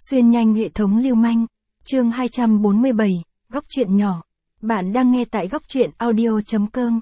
Xuyên nhanh hệ thống lưu manh. Chương 247, góc truyện nhỏ. Bạn đang nghe tại góc truyện audio.com.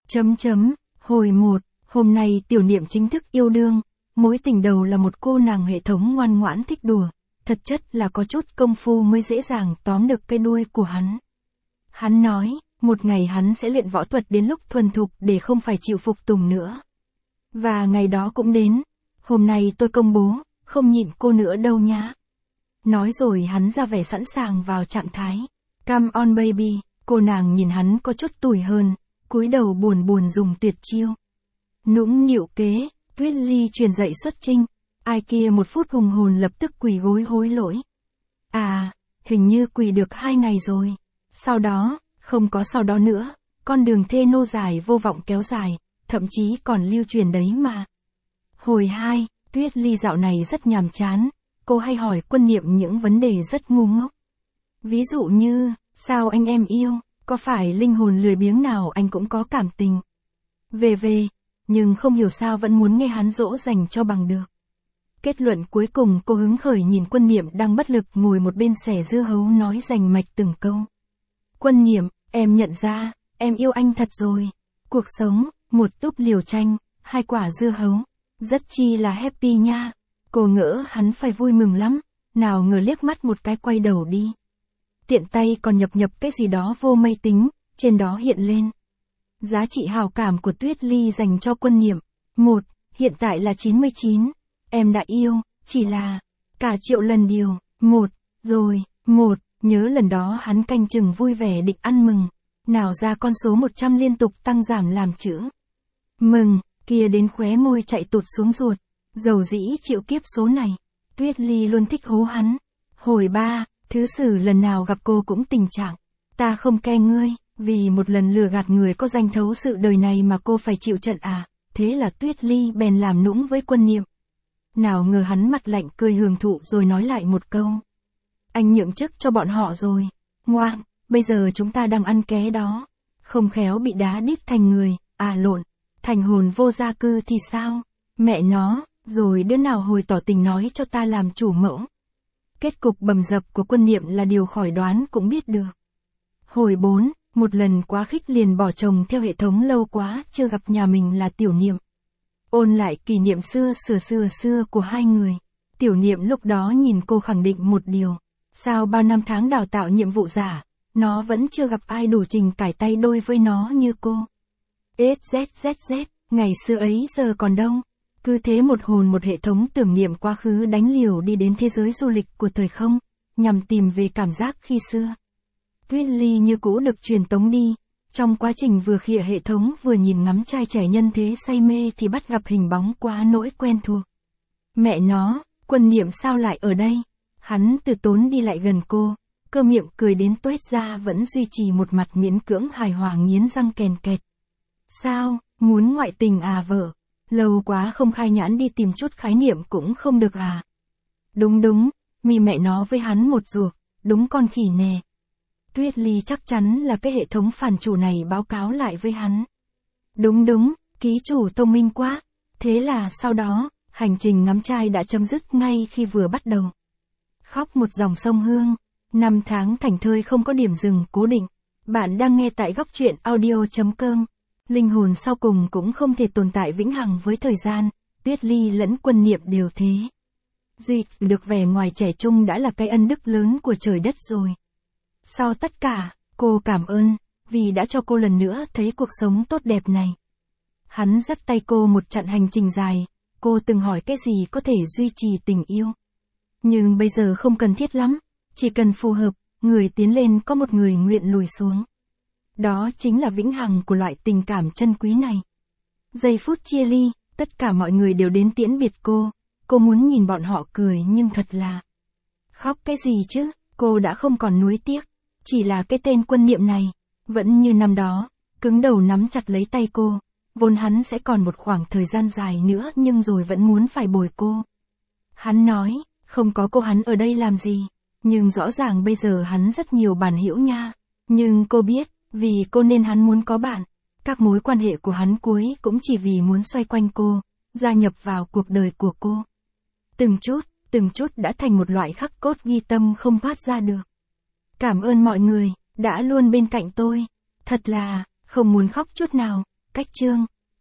Hồi 1, hôm nay Tiểu Niệm chính thức yêu đương. Mối tình đầu là một cô nàng hệ thống ngoan ngoãn thích đùa. Thật chất là có chút công phu mới dễ dàng tóm được cái đuôi của hắn. Hắn nói, một ngày hắn sẽ luyện võ thuật đến lúc thuần thục để không phải chịu phục tùng nữa. Và ngày đó cũng đến. Hôm nay tôi công bố, không nhịn cô nữa đâu nhá. Nói rồi hắn ra vẻ sẵn sàng vào trạng thái. Come on baby, cô nàng nhìn hắn có chút tủi hơn, cúi đầu buồn buồn dùng tuyệt chiêu. Nũng nịu kế, Tuyết Ly truyền dạy xuất trinh. Ai kia một phút hùng hồn lập tức quỳ gối hối lỗi. À, hình như quỳ được 2 ngày rồi. Sau đó, không có sau đó nữa, con đường thê nô dài vô vọng kéo dài, thậm chí còn lưu truyền đấy mà. Hồi 2, Tuyết Ly dạo này rất nhàm chán, cô hay hỏi Quân Niệm những vấn đề rất ngu ngốc. Ví dụ như, sao anh em yêu, có phải linh hồn lười biếng nào anh cũng có cảm tình. Về, nhưng không hiểu sao vẫn muốn nghe hắn dỗ dành cho bằng được. Kết luận cuối cùng cô hứng khởi nhìn Quân Niệm đang bất lực ngồi một bên xẻ dưa hấu nói rành mạch từng câu. Quân Niệm, em nhận ra, em yêu anh thật rồi. Cuộc sống, một túp liều chanh, 2 quả dưa hấu, rất chi là happy nha. Cô ngỡ hắn phải vui mừng lắm, nào ngờ liếc mắt một cái quay đầu đi. Tiện tay còn nhập cái gì đó vô mây tính, trên đó hiện lên. Giá trị hào cảm của Tuyết Ly dành cho Quân Niệm. 1, hiện tại là 99. Em đã yêu, chỉ là cả triệu lần điều. 1, nhớ lần đó hắn canh chừng vui vẻ định ăn mừng. Nào ra con số 100 liên tục tăng giảm làm chữ mừng, kia đến khóe môi chạy tụt xuống ruột. Dầu dĩ chịu kiếp số này. Tuyết Ly luôn thích hố hắn. Hồi 3, thứ sử lần nào gặp cô cũng tình trạng. Ta không ke ngươi, vì một lần lừa gạt người có danh thấu sự đời này mà cô phải chịu trận à. Thế là Tuyết Ly bèn làm nũng với Quân Niệm. Nào ngờ hắn mặt lạnh cười hưởng thụ rồi nói lại một câu. Anh nhượng chức cho bọn họ rồi. Ngoan, bây giờ chúng ta đang ăn ké đó. Không khéo bị đá đít thành người, thành hồn vô gia cư thì sao? Mẹ nó, rồi đứa nào hồi tỏ tình nói cho ta làm chủ mẫu. Kết cục bầm dập của Quân Niệm là điều khỏi đoán cũng biết được. Hồi 4, một lần quá khích liền bỏ chồng theo hệ thống lâu quá chưa gặp nhà mình là Tiểu Niệm. Ôn lại kỷ niệm xưa của hai người. Tiểu Niệm lúc đó nhìn cô khẳng định một điều. Sao bao năm tháng đào tạo nhiệm vụ giả, nó vẫn chưa gặp ai đủ trình cải tay đôi với nó như cô. XZZZ, ngày xưa ấy giờ còn đâu. Cứ thế một hồn một hệ thống tưởng niệm quá khứ đánh liều đi đến thế giới du lịch của thời không, nhằm tìm về cảm giác khi xưa. Tuyết Ly như cũ được truyền tống đi. Trong quá trình vừa khịa hệ thống vừa nhìn ngắm trai trẻ nhân thế say mê thì bắt gặp hình bóng quá nỗi quen thuộc. Mẹ nó, Quân Niệm sao lại ở đây? Hắn từ tốn đi lại gần cô, cơ miệng cười đến tuét ra vẫn duy trì một mặt miễn cưỡng hài hòa nghiến răng kèn kẹt. Sao, muốn ngoại tình à vợ? Lâu quá không khai nhãn đi tìm chút khái niệm cũng không được à? Đúng, mi mẹ nó với hắn một ruột, đúng con khỉ nè. Tuyết Ly chắc chắn là cái hệ thống phản chủ này báo cáo lại với hắn. Đúng, ký chủ thông minh quá. Thế là sau đó, hành trình ngắm trai đã chấm dứt ngay khi vừa bắt đầu. Khóc một dòng sông Hương, 5 tháng thảnh thơi không có điểm dừng cố định. Bạn đang nghe tại góc truyện audio.com. Linh hồn sau cùng cũng không thể tồn tại vĩnh hằng với thời gian, Tuyết Ly lẫn Quân Niệm đều thế. Duy được vẻ ngoài trẻ trung đã là cái ân đức lớn của trời đất rồi. Sau tất cả, cô cảm ơn, vì đã cho cô lần nữa thấy cuộc sống tốt đẹp này. Hắn dắt tay cô một chặng hành trình dài, cô từng hỏi cái gì có thể duy trì tình yêu. Nhưng bây giờ không cần thiết lắm, chỉ cần phù hợp, người tiến lên có một người nguyện lùi xuống. Đó chính là vĩnh hằng của loại tình cảm chân quý này. Giây phút chia ly, tất cả mọi người đều đến tiễn biệt cô muốn nhìn bọn họ cười nhưng thật là... Khóc cái gì chứ, cô đã không còn nuối tiếc, chỉ là cái tên Quân Niệm này, vẫn như năm đó, cứng đầu nắm chặt lấy tay cô, vốn hắn sẽ còn một khoảng thời gian dài nữa nhưng rồi vẫn muốn phải bồi cô. Hắn nói, không có cô hắn ở đây làm gì, nhưng rõ ràng bây giờ hắn rất nhiều bản hữu nha, nhưng cô biết, vì cô nên hắn muốn có bạn. Các mối quan hệ của hắn cuối cũng chỉ vì muốn xoay quanh cô, gia nhập vào cuộc đời của cô. Từng từng chút đã thành một loại khắc cốt ghi tâm không thoát ra được. Cảm ơn mọi người, đã luôn bên cạnh tôi. Thật là, không muốn khóc chút nào. Cách chương